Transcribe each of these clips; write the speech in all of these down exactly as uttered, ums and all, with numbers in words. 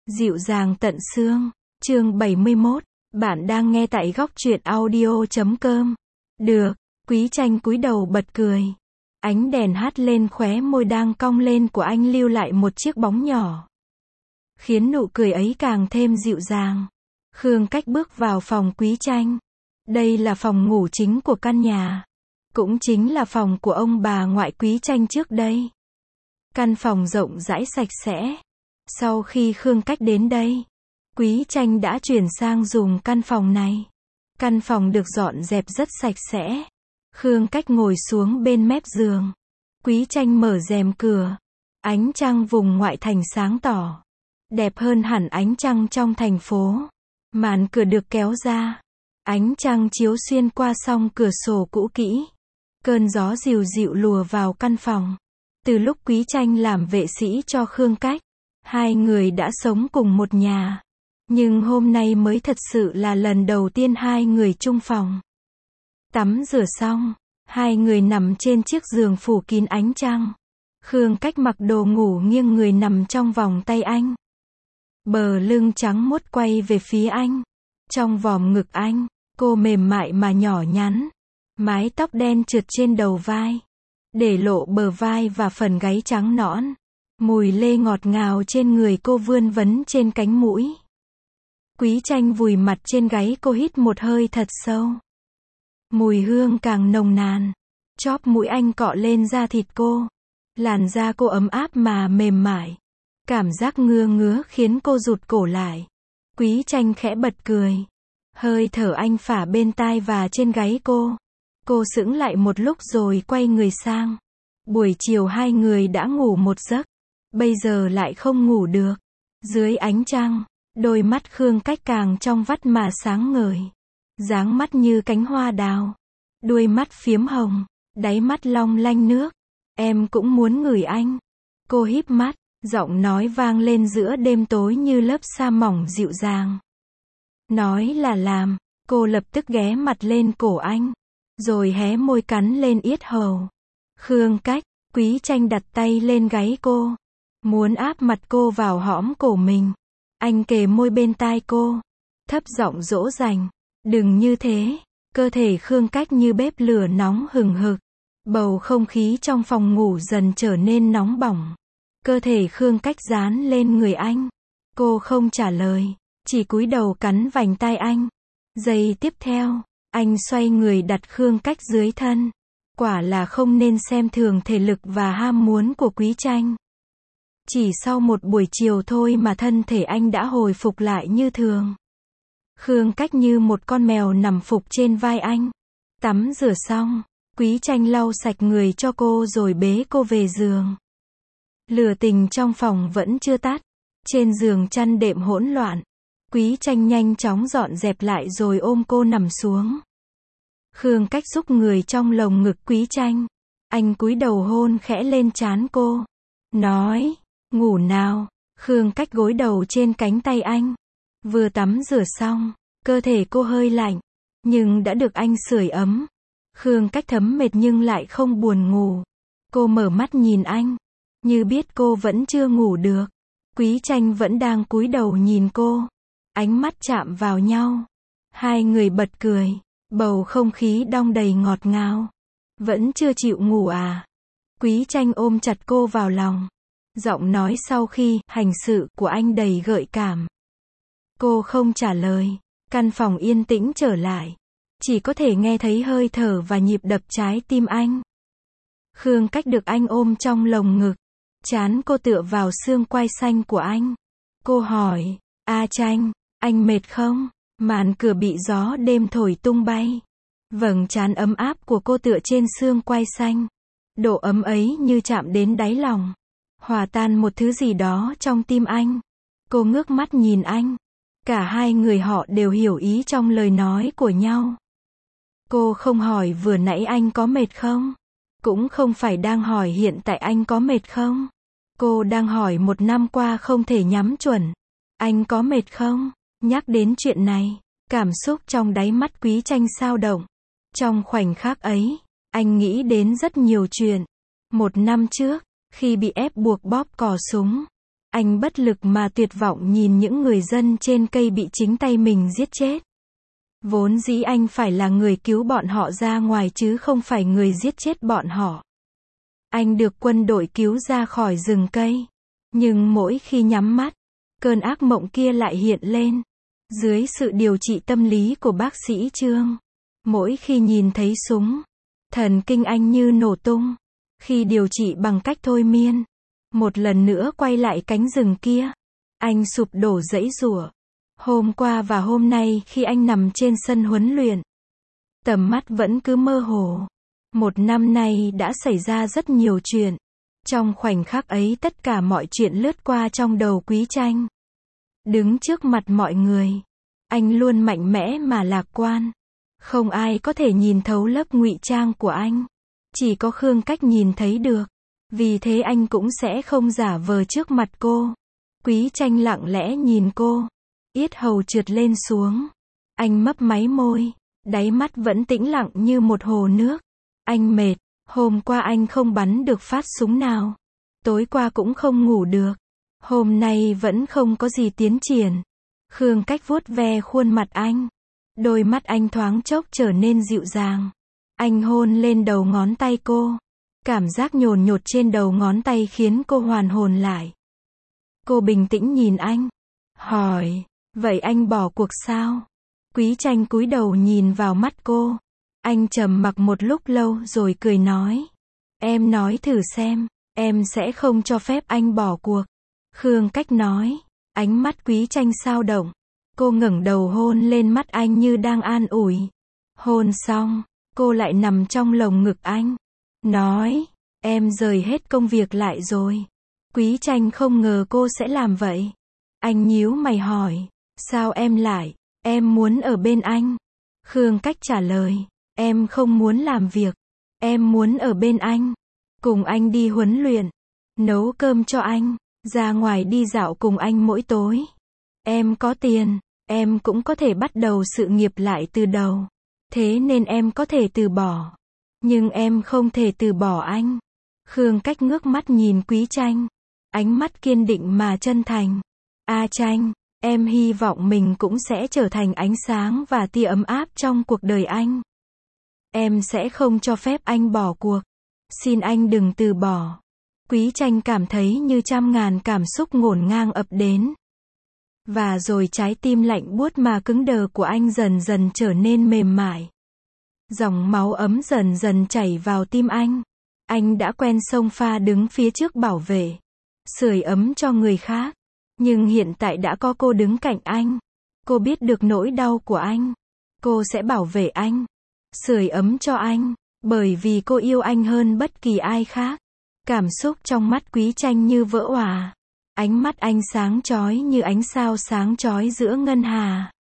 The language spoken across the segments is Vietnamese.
Dịu dàng tận xương, chương bảy mươi mốt, bạn đang nghe tại góc truyện audio chấm com. Được, Quý Tranh cúi đầu bật cười. Ánh đèn hắt lên khóe môi đang cong lên của anh lưu lại một chiếc bóng nhỏ, khiến nụ cười ấy càng thêm dịu dàng. Khương Cách bước vào phòng Quý Tranh. Đây là phòng ngủ chính của căn nhà, cũng chính là phòng của ông bà ngoại Quý Tranh trước đây. Căn phòng rộng rãi sạch sẽ. Sau khi Khương Cách đến đây, Quý Tranh đã chuyển sang dùng căn phòng này. Căn phòng được dọn dẹp rất sạch sẽ. Khương Cách ngồi xuống bên mép giường. Quý Tranh mở rèm cửa. Ánh trăng vùng ngoại thành sáng tỏ, đẹp hơn hẳn ánh trăng trong thành phố. Màn cửa được kéo ra. Ánh trăng chiếu xuyên qua song cửa sổ cũ kỹ. Cơn gió dịu dịu lùa vào căn phòng. Từ lúc Quý Tranh làm vệ sĩ cho Khương Cách, hai người đã sống cùng một nhà. Nhưng hôm nay mới thật sự là lần đầu tiên hai người chung phòng. Tắm rửa xong, hai người nằm trên chiếc giường phủ kín ánh trăng. Khương Cách mặc đồ ngủ nghiêng người nằm trong vòng tay anh. Bờ lưng trắng muốt quay về phía anh. Trong vòm ngực anh, cô mềm mại mà nhỏ nhắn. Mái tóc đen trượt trên đầu vai, để lộ bờ vai và phần gáy trắng nõn. Mùi lê ngọt ngào trên người cô vươn vấn trên cánh mũi. Quý Tranh vùi mặt trên gáy cô hít một hơi thật sâu. Mùi hương càng nồng nàn. Chóp mũi anh cọ lên da thịt cô. Làn da cô ấm áp mà mềm mại. Cảm giác ngứa ngứa khiến cô rụt cổ lại. Quý Tranh khẽ bật cười. Hơi thở anh phả bên tai và trên gáy cô. Cô sững lại một lúc rồi quay người sang. Buổi chiều hai người đã ngủ một giấc. Bây giờ lại không ngủ được. Dưới ánh trăng, đôi mắt Khương Cách càng trong vắt mà sáng ngời. Dáng mắt như cánh hoa đào. Đuôi mắt phiếm hồng. Đáy mắt long lanh nước. Em cũng muốn ngửi anh. Cô híp mắt. Giọng nói vang lên giữa đêm tối như lớp sa mỏng dịu dàng. Nói là làm. Cô lập tức ghé mặt lên cổ anh. Rồi hé môi cắn lên yết hầu. Khương Cách, Quý Tranh đặt tay lên gáy cô. Muốn áp mặt cô vào hõm cổ mình. Anh kề môi bên tai cô. Thấp giọng dỗ dành. Đừng như thế. Cơ thể Khương Cách như bếp lửa nóng hừng hực. Bầu không khí trong phòng ngủ dần trở nên nóng bỏng. Cơ thể Khương Cách dán lên người anh. Cô không trả lời. Chỉ cúi đầu cắn vành tai anh. Giây tiếp theo, anh xoay người đặt Khương Cách dưới thân. Quả là không nên xem thường thể lực và ham muốn của Quý Tranh. Chỉ sau một buổi chiều thôi mà thân thể anh đã hồi phục lại như thường. Khương Cách như một con mèo nằm phục trên vai anh. Tắm rửa xong, Quý Tranh lau sạch người cho cô rồi bế cô về giường. Lửa tình trong phòng vẫn chưa tắt. Trên giường chăn đệm hỗn loạn. Quý Tranh nhanh chóng dọn dẹp lại rồi ôm cô nằm xuống. Khương Cách xúc người trong lồng ngực Quý Tranh. Anh cúi đầu hôn khẽ lên trán cô. Nói, ngủ nào. Khương Cách gối đầu trên cánh tay anh. Vừa tắm rửa xong, cơ thể cô hơi lạnh. Nhưng đã được anh sưởi ấm. Khương Cách thấm mệt nhưng lại không buồn ngủ. Cô mở mắt nhìn anh. Như biết cô vẫn chưa ngủ được. Quý Tranh vẫn đang cúi đầu nhìn cô. Ánh mắt chạm vào nhau. Hai người bật cười. Bầu không khí đong đầy ngọt ngào. Vẫn chưa chịu ngủ à? Quý Tranh ôm chặt cô vào lòng. Giọng nói sau khi hành sự của anh đầy gợi cảm. Cô không trả lời. Căn phòng yên tĩnh trở lại. Chỉ có thể nghe thấy hơi thở và nhịp đập trái tim anh. Khương Cách được anh ôm trong lồng ngực. Trán cô tựa vào xương quai xanh của anh. Cô hỏi, A Tranh, anh mệt không? Màn cửa bị gió đêm thổi tung bay. Vầng trán ấm áp của cô tựa trên xương quai xanh. Độ ấm ấy như chạm đến đáy lòng. Hòa tan một thứ gì đó trong tim anh. Cô ngước mắt nhìn anh. Cả hai người họ đều hiểu ý trong lời nói của nhau. Cô không hỏi vừa nãy anh có mệt không? Cũng không phải đang hỏi hiện tại anh có mệt không? Cô đang hỏi một năm qua không thể nhắm chuẩn. Anh có mệt không? Nhắc đến chuyện này, cảm xúc trong đáy mắt Quý Tranh xao động. Trong khoảnh khắc ấy, anh nghĩ đến rất nhiều chuyện. Một năm trước, khi bị ép buộc bóp cò súng. Anh bất lực mà tuyệt vọng nhìn những người dân trên cây bị chính tay mình giết chết. Vốn dĩ anh phải là người cứu bọn họ ra ngoài chứ không phải người giết chết bọn họ. Anh được quân đội cứu ra khỏi rừng cây. Nhưng mỗi khi nhắm mắt, cơn ác mộng kia lại hiện lên. Dưới sự điều trị tâm lý của bác sĩ Trương, mỗi khi nhìn thấy súng, thần kinh anh như nổ tung. Khi điều trị bằng cách thôi miên, một lần nữa quay lại cánh rừng kia, anh sụp đổ giãy giụa. Hôm qua và hôm nay khi anh nằm trên sân huấn luyện, tầm mắt vẫn cứ mơ hồ. Một năm nay đã xảy ra rất nhiều chuyện. Trong khoảnh khắc ấy tất cả mọi chuyện lướt qua trong đầu Quý Tranh. Đứng trước mặt mọi người, anh luôn mạnh mẽ mà lạc quan. Không ai có thể nhìn thấu lớp ngụy trang của anh. Chỉ có Khương Cách nhìn thấy được. Vì thế anh cũng sẽ không giả vờ trước mặt cô. Quý Tranh lặng lẽ nhìn cô. Yết hầu trượt lên xuống. Anh mấp máy môi. Đáy mắt vẫn tĩnh lặng như một hồ nước. Anh mệt. Hôm qua anh không bắn được phát súng nào. Tối qua cũng không ngủ được. Hôm nay vẫn không có gì tiến triển. Khương Cách vuốt ve khuôn mặt anh. Đôi mắt anh thoáng chốc trở nên dịu dàng. Anh hôn lên đầu ngón tay cô. Cảm giác nhồn nhột trên đầu ngón tay khiến cô hoàn hồn lại. Cô bình tĩnh nhìn anh. Hỏi, vậy anh bỏ cuộc sao? Quý Tranh cúi đầu nhìn vào mắt cô. Anh trầm mặc một lúc lâu rồi cười nói. Em nói thử xem, em sẽ không cho phép anh bỏ cuộc. Khương Cách nói. Ánh mắt Quý Tranh xao động. Cô ngẩng đầu hôn lên mắt anh như đang an ủi. Hôn xong, cô lại nằm trong lồng ngực anh. Nói, em rời hết công việc lại rồi. Quý Tranh không ngờ cô sẽ làm vậy. Anh nhíu mày hỏi, sao em lại? Em muốn ở bên anh. Khương Cách trả lời, em không muốn làm việc. Em muốn ở bên anh. Cùng anh đi huấn luyện. Nấu cơm cho anh. Ra ngoài đi dạo cùng anh mỗi tối. Em có tiền. Em cũng có thể bắt đầu sự nghiệp lại từ đầu. Thế nên em có thể từ bỏ. Nhưng em không thể từ bỏ anh. Khương Cách ngước mắt nhìn Quý Tranh. Ánh mắt kiên định mà chân thành. A Tranh, em hy vọng mình cũng sẽ trở thành ánh sáng và tia ấm áp trong cuộc đời anh. Em sẽ không cho phép anh bỏ cuộc. Xin anh đừng từ bỏ. Quý Tranh cảm thấy như trăm ngàn cảm xúc ngổn ngang ập đến. Và rồi trái tim lạnh buốt mà cứng đờ của anh dần dần trở nên mềm mại. Dòng máu ấm dần dần chảy vào tim anh. Anh đã quen xông pha đứng phía trước bảo vệ, sưởi ấm cho người khác. Nhưng hiện tại đã có cô đứng cạnh anh. Cô biết được nỗi đau của anh. Cô sẽ bảo vệ anh, sưởi ấm cho anh, bởi vì cô yêu anh hơn bất kỳ ai khác. Cảm xúc trong mắt Quý Tranh như vỡ òa. Ánh mắt anh sáng chói như ánh sao sáng chói giữa ngân hà.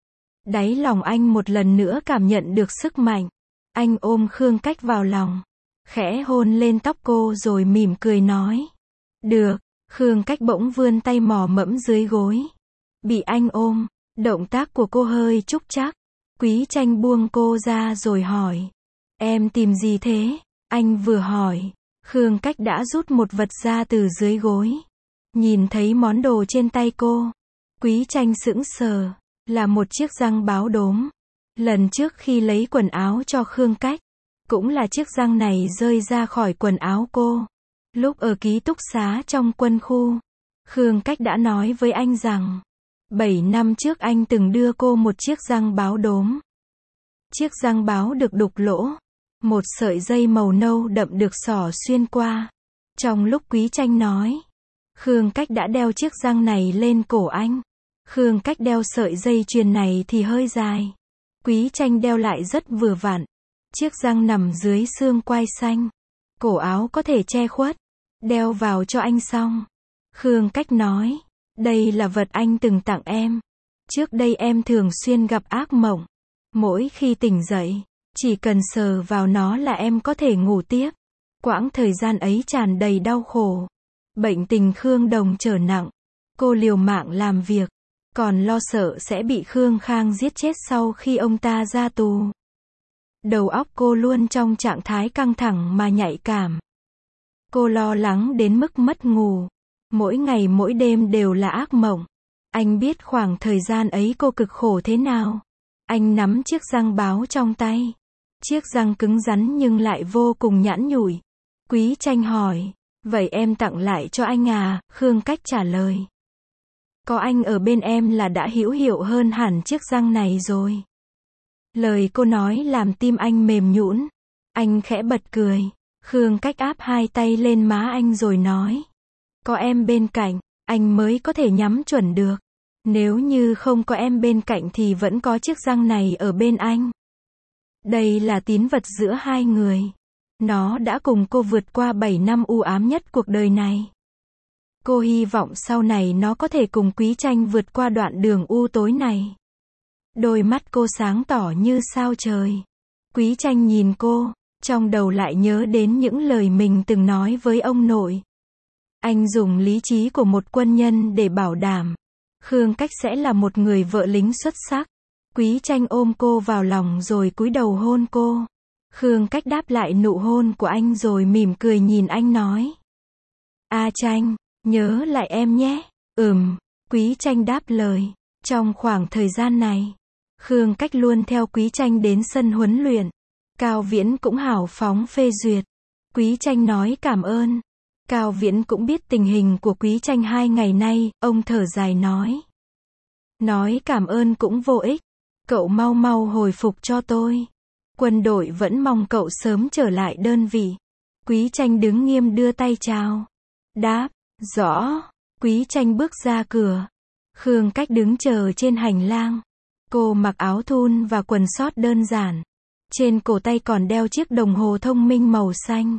Đáy lòng anh một lần nữa cảm nhận được sức mạnh. Anh ôm Khương Cách vào lòng, khẽ hôn lên tóc cô rồi mỉm cười nói. Được. Khương Cách bỗng vươn tay mò mẫm dưới gối. Bị anh ôm, động tác của cô hơi trúc trắc. Quý Tranh buông cô ra rồi hỏi. Em tìm gì thế? Anh vừa hỏi, Khương Cách đã rút một vật ra từ dưới gối. Nhìn thấy món đồ trên tay cô, Quý Tranh sững sờ, là một chiếc răng báo đốm. Lần trước khi lấy quần áo cho Khương Cách, cũng là chiếc răng này rơi ra khỏi quần áo cô. Lúc ở ký túc xá trong quân khu, Khương Cách đã nói với anh rằng, bảy năm trước anh từng đưa cô một chiếc răng báo đốm. Chiếc răng báo được đục lỗ, một sợi dây màu nâu đậm được xỏ xuyên qua. Trong lúc Quý Tranh nói, Khương Cách đã đeo chiếc răng này lên cổ anh. Khương Cách đeo sợi dây chuyền này thì hơi dài. Quý Tranh đeo lại rất vừa vặn. Chiếc răng nằm dưới xương quai xanh. Cổ áo có thể che khuất. Đeo vào cho anh xong. Khương Cách nói, đây là vật anh từng tặng em. Trước đây em thường xuyên gặp ác mộng. Mỗi khi tỉnh dậy, chỉ cần sờ vào nó là em có thể ngủ tiếp. Quãng thời gian ấy tràn đầy đau khổ. Bệnh tình Khương Đồng trở nặng. Cô liều mạng làm việc, còn lo sợ sẽ bị Khương Khang giết chết sau khi ông ta ra tù. Đầu óc cô luôn trong trạng thái căng thẳng mà nhạy cảm. Cô lo lắng đến mức mất ngủ. Mỗi ngày mỗi đêm đều là ác mộng. Anh biết khoảng thời gian ấy cô cực khổ thế nào. Anh nắm chiếc răng báo trong tay. Chiếc răng cứng rắn nhưng lại vô cùng nhẵn nhụi. Quý Tranh hỏi, vậy em tặng lại cho anh à? Khương Cách trả lời. Có anh ở bên em là đã hữu hiệu hơn hẳn chiếc răng này rồi. Lời cô nói làm tim anh mềm nhũn. Anh khẽ bật cười. Khương Cách áp hai tay lên má anh rồi nói. Có em bên cạnh, anh mới có thể nhắm chuẩn được. Nếu như không có em bên cạnh thì vẫn có chiếc răng này ở bên anh. Đây là tín vật giữa hai người. Nó đã cùng cô vượt qua bảy năm u ám nhất cuộc đời này. Cô hy vọng sau này nó có thể cùng Quý Tranh vượt qua đoạn đường u tối này. Đôi mắt cô sáng tỏ như sao trời. Quý Tranh nhìn cô, trong đầu lại nhớ đến những lời mình từng nói với ông nội. Anh dùng lý trí của một quân nhân để bảo đảm Khương Cách sẽ là một người vợ lính xuất sắc. Quý Tranh ôm cô vào lòng rồi cúi đầu hôn cô. Khương Cách đáp lại nụ hôn của anh rồi mỉm cười nhìn anh nói. A Tranh, nhớ lại em nhé. Ừm, Quý Tranh đáp lời. Trong khoảng thời gian này, Khương Cách luôn theo Quý Tranh đến sân huấn luyện. Cao Viễn cũng hào phóng phê duyệt. Quý Tranh nói cảm ơn. Cao Viễn cũng biết tình hình của Quý Tranh hai ngày nay, ông thở dài nói. Nói cảm ơn cũng vô ích. Cậu mau mau hồi phục cho tôi. Quân đội vẫn mong cậu sớm trở lại đơn vị. Quý Tranh đứng nghiêm đưa tay chào. Đáp, rõ. Quý Tranh bước ra cửa. Khương Cách đứng chờ trên hành lang. Cô mặc áo thun và quần sót đơn giản. Trên cổ tay còn đeo chiếc đồng hồ thông minh màu xanh.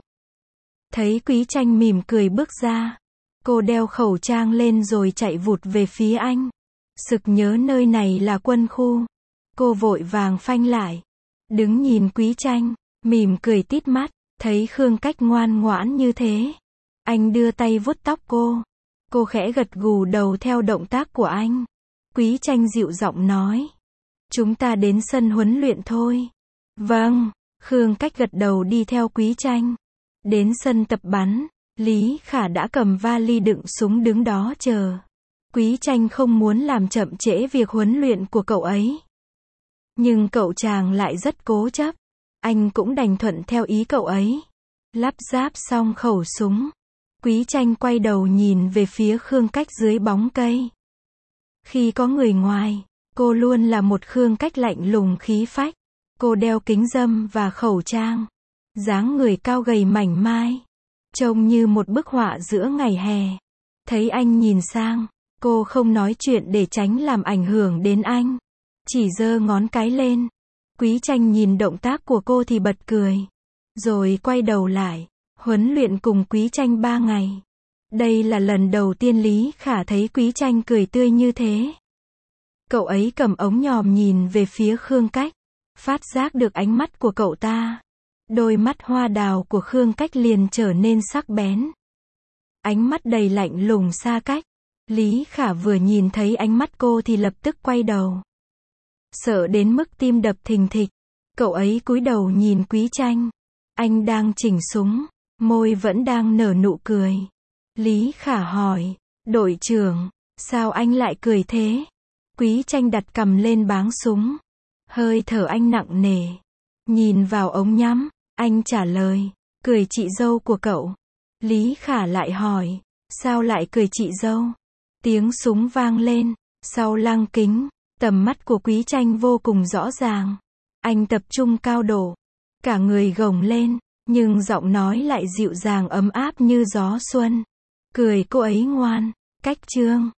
Thấy Quý Tranh mỉm cười bước ra. Cô đeo khẩu trang lên rồi chạy vụt về phía anh. Sực nhớ nơi này là quân khu. Cô vội vàng phanh lại. Đứng nhìn Quý Tranh, mỉm cười tít mắt. Thấy Khương Cách ngoan ngoãn như thế. Anh đưa tay vuốt tóc cô. Cô khẽ gật gù đầu theo động tác của anh. Quý Tranh dịu giọng nói. Chúng ta đến sân huấn luyện thôi. Vâng, Khương Cách gật đầu đi theo Quý Tranh. Đến sân tập bắn, Lý Khả đã cầm vali đựng súng đứng đó chờ. Quý Tranh không muốn làm chậm trễ việc huấn luyện của cậu ấy. Nhưng cậu chàng lại rất cố chấp. Anh cũng đành thuận theo ý cậu ấy. Lắp ráp xong khẩu súng. Quý Tranh quay đầu nhìn về phía Khương Cách dưới bóng cây. Khi có người ngoài, cô luôn là một Khương Cách lạnh lùng khí phách. Cô đeo kính râm và khẩu trang. Dáng người cao gầy mảnh mai. Trông như một bức họa giữa ngày hè. Thấy anh nhìn sang, cô không nói chuyện để tránh làm ảnh hưởng đến anh. Chỉ giơ ngón cái lên. Quý Tranh nhìn động tác của cô thì bật cười. Rồi quay đầu lại. Huấn luyện cùng Quý Tranh ba ngày. Đây là lần đầu tiên Lý Khả thấy Quý Tranh cười tươi như thế. Cậu ấy cầm ống nhòm nhìn về phía Khương Cách. Phát giác được ánh mắt của cậu ta. Đôi mắt hoa đào của Khương Cách liền trở nên sắc bén. Ánh mắt đầy lạnh lùng xa cách. Lý Khả vừa nhìn thấy ánh mắt cô thì lập tức quay đầu. Sợ đến mức tim đập thình thịch. Cậu ấy cúi đầu nhìn Quý Tranh. Anh đang chỉnh súng. Môi vẫn đang nở nụ cười. Lý Khả hỏi. Đội trưởng, sao anh lại cười thế? Quý Tranh đặt cằm lên báng súng. Hơi thở anh nặng nề. Nhìn vào ống nhắm. Anh trả lời. Cười chị dâu của cậu. Lý Khả lại hỏi. Sao lại cười chị dâu? Tiếng súng vang lên. Sau lăng kính. Tầm mắt của Quý Tranh vô cùng rõ ràng. Anh tập trung cao độ. Cả người gồng lên. Nhưng giọng nói lại dịu dàng ấm áp như gió xuân. Cười cô ấy ngoan. Cách trương.